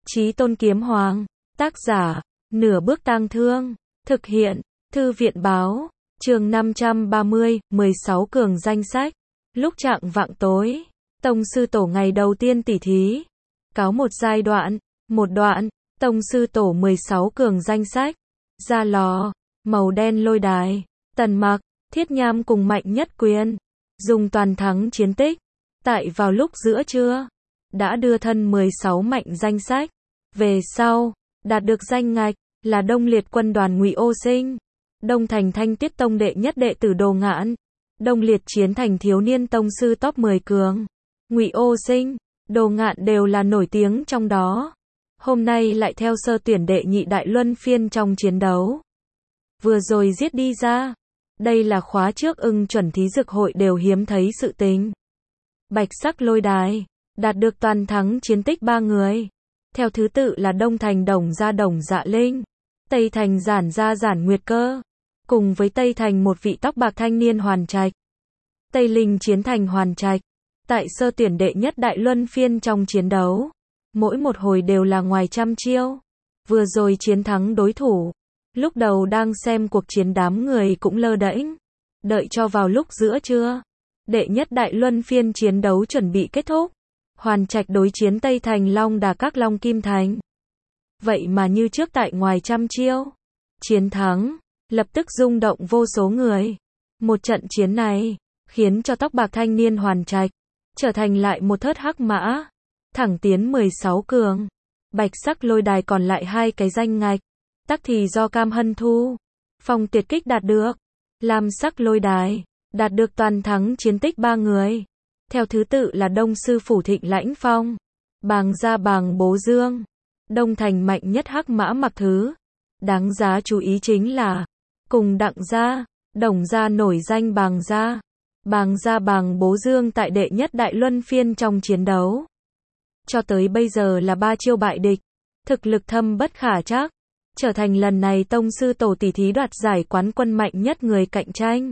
Chí Tôn Kiếm Hoàng, tác giả, Nửa Bước Tang Thương, thực hiện, Thư viện báo, chương 530, 16 cường danh sách. Lúc chạng vạng tối, Tông Sư Tổ ngày đầu tiên tỉ thí. Cáo một giai đoạn, một đoạn, Tông Sư Tổ 16 cường danh sách. Ra lò, màu đen lôi đài, Tần Mặc, Thiết Nham cùng Mạnh Nhất Quyền, dùng toàn thắng chiến tích. Tại vào lúc giữa trưa, đã đưa thân 16 mạnh danh sách. Về sau, đạt được danh ngạch, là Đông Liệt quân đoàn Ngụy Ô Sinh, Đông Thành Thanh Tuyết Tông đệ nhất đệ tử Đồ Ngạn, Đông Liệt Chiến Thành thiếu niên tông sư top 10 cường. Ngụy Ô Sinh, Đồ Ngạn đều là nổi tiếng trong đó. Hôm nay lại theo sơ tuyển đệ nhị đại luân phiên trong chiến đấu. Vừa rồi giết đi ra. Đây là khóa trước ưng chuẩn thí dược hội đều hiếm thấy sự tình. Bạch sắc lôi đài, đạt được toàn thắng chiến tích 3 người. Theo thứ tự là Đông Thành Đồng Dạ Linh, Tây Thành Giản Nguyệt Cơ, cùng với Tây Thành một vị tóc bạc thanh niên Hoàn Trạch. Tây Linh Chiến Thành Hoàn Trạch, tại sơ tuyển đệ nhất đại luân phiên trong chiến đấu, mỗi một hồi đều là ngoài trăm chiêu. Vừa rồi chiến thắng đối thủ, lúc đầu đang xem cuộc chiến đám người cũng lơ đễnh, đợi cho vào lúc giữa trưa, đệ nhất đại luân phiên chiến đấu chuẩn bị kết thúc. Hoàn Trạch đối chiến Tây Thành Long Đà Các Long Kim Thành. Vậy mà như trước tại ngoài trăm chiêu, chiến thắng, lập tức rung động vô số người. Một trận chiến này, khiến cho tóc bạc thanh niên Hoàn Trạch, trở thành lại một thớt hắc mã, thẳng tiến 16 cường. Bạch sắc lôi đài còn lại 2 cái danh ngạch, tắc thì do Cam Hân Thu, Phong Tuyệt Kích đạt được. Lam sắc lôi đài, đạt được toàn thắng chiến tích 3 người. Theo thứ tự là Đông Sư Phủ Thịnh Lãnh Phong, Bàng Gia Bàng Bố Dương, Đông Thành mạnh nhất hắc mã Mặc Thứ. Đáng giá chú ý chính là, cùng Đặng Gia, Đồng Gia nổi danh Bàng Gia Bàng Bố Dương tại đệ nhất đại luân phiên trong chiến đấu. Cho tới bây giờ là 3 chiêu bại địch, thực lực thâm bất khả trắc, trở thành lần này Tông Sư Tổ tỷ thí đoạt giải quán quân mạnh nhất người cạnh tranh.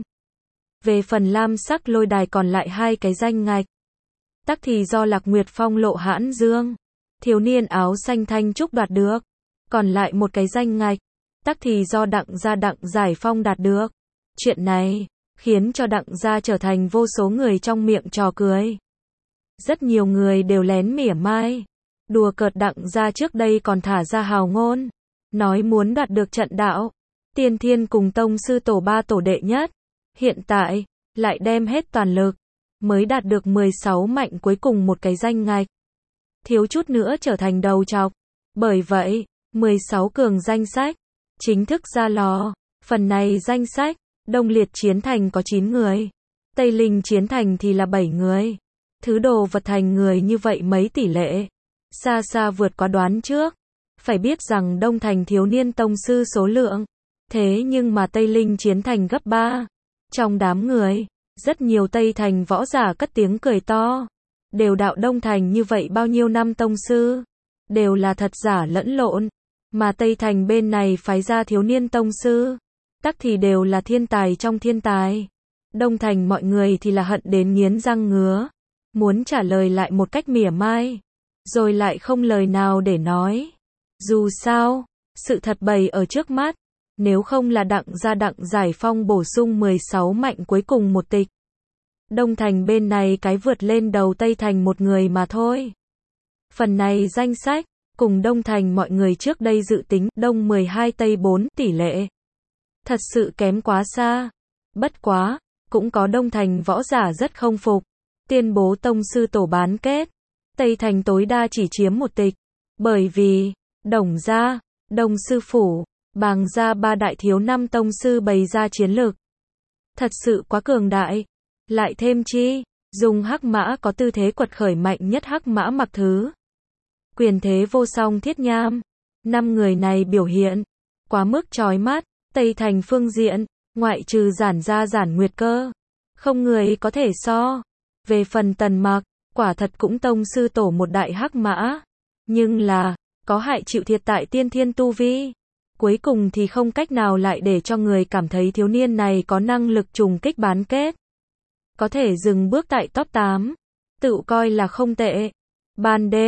Về phần lam sắc lôi đài còn lại 2 cái danh ngạch, tắc thì do Lạc Nguyệt Phong Lộ Hãn Dương, thiếu niên áo xanh Thanh Trúc đoạt được. Còn lại một cái danh ngạch, tắc thì do Đặng Giải Phong đạt được. Chuyện này, khiến cho Đặng Gia trở thành vô số người trong miệng trò cười. Rất nhiều người đều lén mỉa mai, đùa cợt Đặng Gia trước đây còn thả ra hào ngôn, nói muốn đoạt được trận đạo Tiên Thiên cùng Tông Sư Tổ 3 tổ đệ nhất. Hiện tại, lại đem hết toàn lực, mới đạt được 16 mạnh cuối cùng một cái danh ngạch. Thiếu chút nữa trở thành đầu trọc. Bởi vậy, 16 cường danh sách, chính thức ra lò. Phần này danh sách, Đông Liệt Chiến Thành có 9 người, Tây Linh Chiến Thành thì là 7 người. Thứ đồ vật thành người như vậy mấy tỷ lệ, xa xa vượt quá đoán trước. Phải biết rằng Đông Thành thiếu niên tông sư số lượng, thế nhưng mà Tây Linh Chiến Thành gấp 3. Trong đám người, rất nhiều Tây Thành võ giả cất tiếng cười to. Đều đạo Đông Thành như vậy bao nhiêu năm tông sư, đều là thật giả lẫn lộn. Mà Tây Thành bên này phái ra thiếu niên tông sư, tắc thì đều là thiên tài trong thiên tài. Đông Thành mọi người thì là hận đến nghiến răng ngứa, muốn trả lời lại một cách mỉa mai, rồi lại không lời nào để nói. Dù sao, sự thật bày ở trước mắt. Nếu không là Đặng Giải Phong bổ sung 16 mạnh cuối cùng một tịch, Đông Thành bên này cái vượt lên đầu Tây Thành một người mà thôi. Phần này danh sách, cùng Đông Thành mọi người trước đây dự tính Đông 12 Tây 4 tỷ lệ. Thật sự kém quá xa. Bất quá, cũng có Đông Thành võ giả rất không phục, tuyên bố Tông Sư Tổ bán kết, Tây Thành tối đa chỉ chiếm một tịch. Bởi vì, Đồng Gia, Đông Sư Phủ, Bàng Gia 3 đại thiếu 5 tông sư bày ra chiến lược thật sự quá cường đại. Lại thêm chi, dùng hắc mã có tư thế quật khởi mạnh nhất hắc mã Mặc Thứ, quyền thế vô song Thiết Nham. 5 người này biểu hiện quá mức chói mắt. Tây Thành phương diện, ngoại trừ Giản Nguyệt Cơ, không người có thể so. Về phần Tần Mặc, quả thật cũng tông sư tổ một đại hắc mã, nhưng là có hại chịu thiệt tại tiên thiên tu vi. Cuối cùng thì không cách nào lại để cho người cảm thấy thiếu niên này có năng lực trùng kích bán kết, có thể dừng bước tại top 8, tự coi là không tệ. Ban đêm,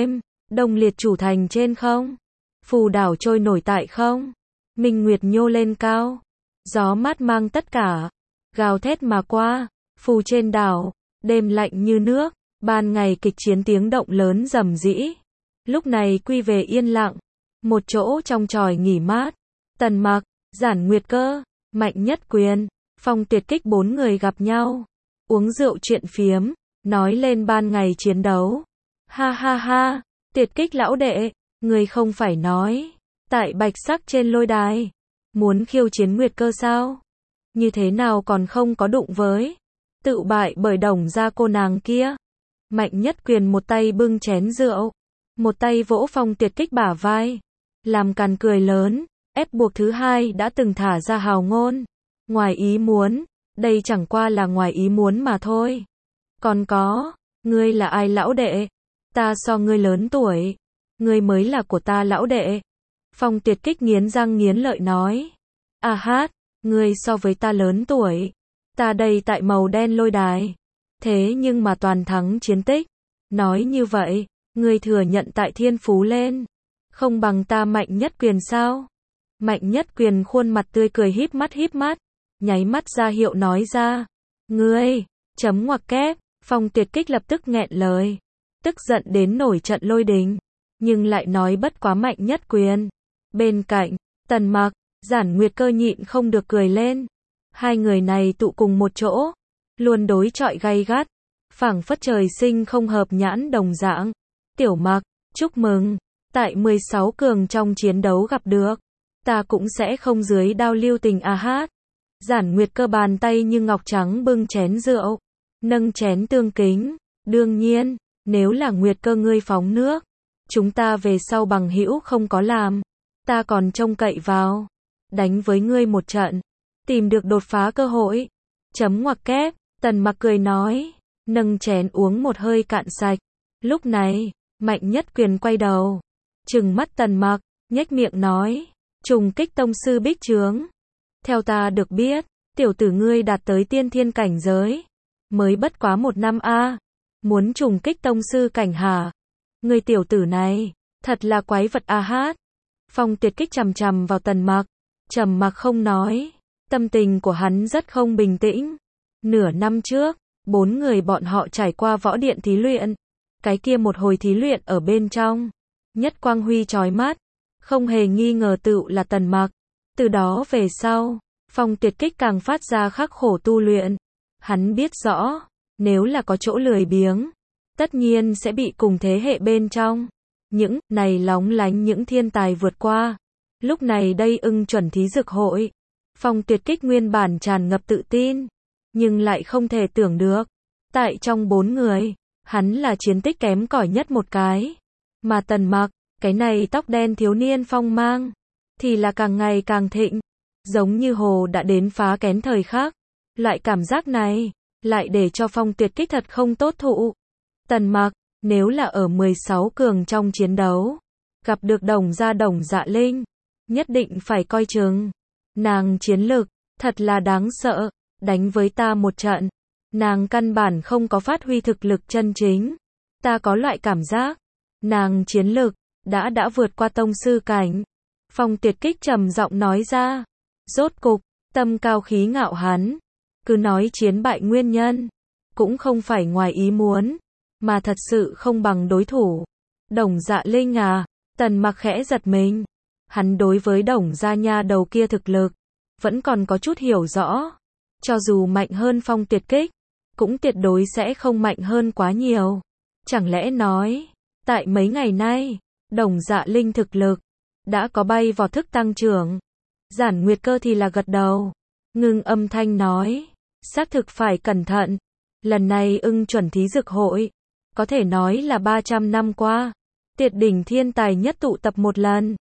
Đông Liệt chủ thành trên không. Phù đảo trôi nổi tại không. Minh Nguyệt nhô lên cao. Gió mát mang tất cả. Gào thét mà qua. Phù trên đảo. Đêm lạnh như nước. Ban ngày kịch chiến tiếng động lớn rầm rĩ. Lúc này quy về yên lặng. Một chỗ trong tròi nghỉ mát. Tần Mặc, Giản Nguyệt Cơ, Mạnh Nhất Quyền, Phong Tuyệt Kích bốn người gặp nhau. Uống rượu chuyện phiếm. Nói lên ban ngày chiến đấu. Ha ha ha. Tuyệt Kích lão đệ. Người không phải nói. Tại Bạch Sắc trên lôi đài. Muốn khiêu chiến Nguyệt Cơ sao? Như thế nào còn không có đụng với. Tự bại bởi Đồng gia cô nàng kia. Mạnh Nhất Quyền một tay bưng chén rượu. Một tay vỗ Phong Tuyệt Kích bả vai. Làm càn cười lớn. Ép buộc thứ hai đã từng thả ra hào ngôn. Ngoài ý muốn. Đây chẳng qua là ngoài ý muốn mà thôi. Còn có. Ngươi là ai lão đệ? Ta so ngươi lớn tuổi. Ngươi mới là của ta lão đệ. Phong Tuyệt Kích nghiến răng nghiến lợi nói. À hát. Ngươi so với ta lớn tuổi. Ta đây tại màu đen lôi đài. Thế nhưng mà toàn thắng chiến tích. Nói như vậy. Ngươi thừa nhận tại thiên phú lên. Không bằng ta Mạnh Nhất Quyền sao? Mạnh Nhất Quyền khuôn mặt tươi cười híp mắt. Nháy mắt ra hiệu nói ra. Ngươi. Chấm ngoặc kép. Phong Tuyệt Kích lập tức nghẹn lời. Tức giận đến nổi trận lôi đình. Nhưng lại nói bất quá Mạnh Nhất Quyền. Bên cạnh. Tần Mặc. Giản Nguyệt Cơ nhịn không được cười lên. Hai người này tụ cùng một chỗ. Luôn đối chọi gay gắt. Phảng phất trời sinh không hợp nhãn đồng dạng. Tiểu Mặc. Chúc mừng. Tại 16 cường trong chiến đấu gặp được. Ta cũng sẽ không dưới đao lưu tình a hát. Giản Nguyệt Cơ bàn tay như ngọc trắng bưng chén rượu. Nâng chén tương kính. Đương nhiên. Nếu là Nguyệt Cơ ngươi phóng nước. Chúng ta về sau bằng hữu không có làm. Ta còn trông cậy vào. Đánh với ngươi một trận. Tìm được đột phá cơ hội. Chấm ngoặc kép. Tần Mặc cười nói. Nâng chén uống một hơi cạn sạch. Lúc này. Mạnh Nhất Quyền quay đầu. Trừng mắt Tần Mặc. Nhếch miệng nói. Trùng kích tông sư bích trướng. Theo ta được biết. Tiểu tử ngươi đạt tới tiên thiên cảnh giới. Mới bất quá 1 năm a. Muốn trùng kích tông sư cảnh hả? Ngươi tiểu tử này. Thật là quái vật a hát. Phong Tuyệt Kích chằm chằm vào Tần Mặc. Trầm mặc không nói. Tâm tình của hắn rất không bình tĩnh. Nửa năm trước. 4 người bọn họ trải qua võ điện thí luyện. Cái kia một hồi thí luyện ở bên trong. Nhất quang huy chói mắt. Không hề nghi ngờ tựu là Tần Mặc. Từ đó về sau. Phong Tuyệt Kích càng phát ra khắc khổ tu luyện. Hắn biết rõ. Nếu là có chỗ lười biếng. Tất nhiên sẽ bị cùng thế hệ bên trong. Những này lóng lánh những thiên tài vượt qua. Lúc này đây ưng chuẩn thí dược hội. Phong Tuyệt Kích nguyên bản tràn ngập tự tin. Nhưng lại không thể tưởng được. Tại trong 4 người. Hắn là chiến tích kém cỏi nhất một cái. Mà Tần Mặc. Cái này tóc đen thiếu niên phong mang. Thì là càng ngày càng thịnh. Giống như hồ đã đến phá kén thời khắc. Loại cảm giác này. Lại để cho Phong Tuyệt Kích thật không tốt thụ. Tần Mặc. Nếu là ở 16 cường trong chiến đấu. Gặp được Đồng Dạ Linh. Nhất định phải coi chừng. Nàng chiến lực. Thật là đáng sợ. Đánh với ta một trận. Nàng căn bản không có phát huy thực lực chân chính. Ta có loại cảm giác. Nàng chiến lực. Đã vượt qua tông sư cảnh. Phong Tuyệt Kích trầm giọng nói ra. Rốt cục. Tâm cao khí ngạo hắn. Cứ nói chiến bại nguyên nhân. Cũng không phải ngoài ý muốn. Mà thật sự không bằng đối thủ. Đồng Dạ Linh à. Tần Mặc khẽ giật mình. Hắn đối với Đồng Gia nha đầu kia thực lực. Vẫn còn có chút hiểu rõ. Cho dù mạnh hơn Phong Tuyệt Kích. Cũng tuyệt đối sẽ không mạnh hơn quá nhiều. Chẳng lẽ nói. Tại mấy ngày nay. Đồng Dạ Linh thực lực. Đã có bay vào thức tăng trưởng. Giản Nguyệt Cơ thì là gật đầu. Ngưng âm thanh nói. Xác thực phải cẩn thận. Lần này ưng chuẩn thí dược hội. Có thể nói là 300 năm qua. Tuyệt đỉnh thiên tài nhất tụ tập một lần.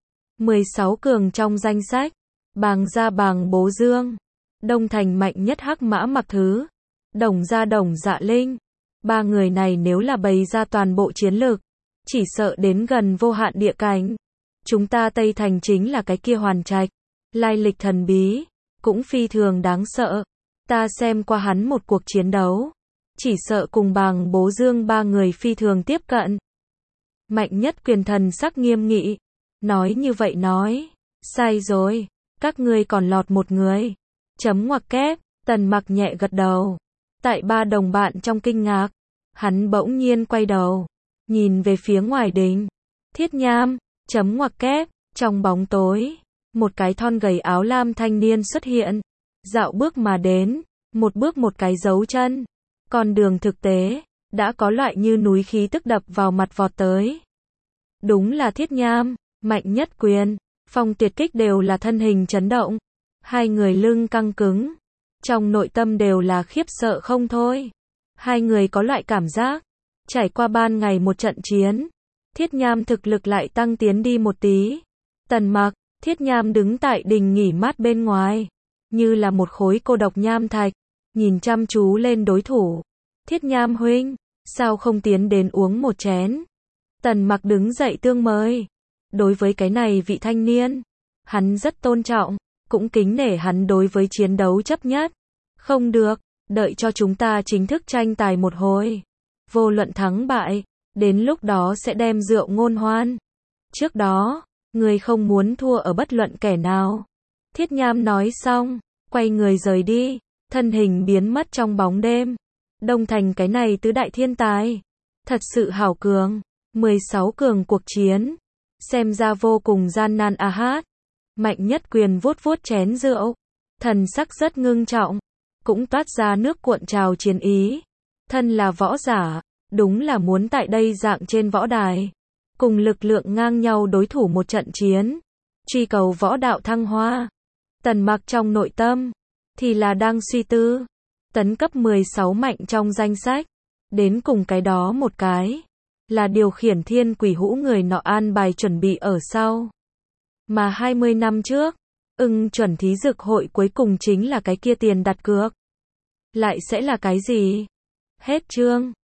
16 cường trong danh sách. Bàng Gia Bàng Bố Dương. Đông Thành mạnh nhất Hắc Mã Mặc Thứ. Đồng Dạ Linh. 3 người này nếu là bày ra toàn bộ chiến lược. Chỉ sợ đến gần vô hạn địa cảnh. Chúng ta Tây Thành chính là cái kia Hoàn Trạch. Lai lịch thần bí. Cũng phi thường đáng sợ. Ta xem qua hắn một cuộc chiến đấu. Chỉ sợ cùng Bàng Bố Dương 3 người phi thường tiếp cận. Mạnh Nhất Quyền thần sắc nghiêm nghị. Nói như vậy nói. Sai rồi. Các ngươi còn lọt một người. Chấm ngoặc kép. Tần Mặc nhẹ gật đầu. Tại ba đồng bạn trong kinh ngạc. Hắn bỗng nhiên quay đầu. Nhìn về phía ngoài đình. Thiết Nham. Chấm ngoặc kép. Trong bóng tối. Một cái thon gầy áo lam thanh niên xuất hiện. Dạo bước mà đến. Một bước một cái dấu chân. Con đường thực tế. Đã có loại như núi khí tức đập vào mặt vọt tới. Đúng là Thiết Nham. Mạnh Nhất Quyền. Phong Tuyệt Kích đều là thân hình chấn động. Hai người lưng căng cứng. Trong nội tâm đều là khiếp sợ không thôi. Hai người có loại cảm giác. Trải qua ban ngày một trận chiến. Thiết Nham thực lực lại tăng tiến đi một tí. Tần Mặc, Thiết Nham đứng tại đình nghỉ mát bên ngoài. Như là một khối cô độc nham thạch. Nhìn chăm chú lên đối thủ. Thiết Nham huynh, sao không tiến đến uống một chén? Tần Mặc đứng dậy tương mời. Đối với cái này vị thanh niên, hắn rất tôn trọng, cũng kính nể hắn đối với chiến đấu chấp nhất. Không được, đợi cho chúng ta chính thức tranh tài một hồi. Vô luận thắng bại, đến lúc đó sẽ đem rượu ngôn hoan. Trước đó, người không muốn thua ở bất luận kẻ nào. Thiết Nham nói xong, quay người rời đi, thân hình biến mất trong bóng đêm. Đông Thành cái này tứ đại thiên tài, thật sự hảo cường. 16 cường cuộc chiến, xem ra vô cùng gian nan a hát. Mạnh Nhất Quyền vuốt vuốt chén rượu, thần sắc rất ngưng trọng, cũng toát ra nước cuộn trào chiến ý. Thân là võ giả, đúng là muốn tại đây dạng trên võ đài, cùng lực lượng ngang nhau đối thủ một trận chiến, truy cầu võ đạo thăng hoa. Tần Mặc trong nội tâm, thì là đang suy tư, tấn cấp 16 mạnh trong danh sách, đến cùng cái đó một cái, là điều khiển thiên quỷ hũ người nọ an bài chuẩn bị ở sau. Mà 20 năm trước, chuẩn thí dực hội cuối cùng chính là cái kia tiền đặt cược. Lại sẽ là cái gì? Hết chương.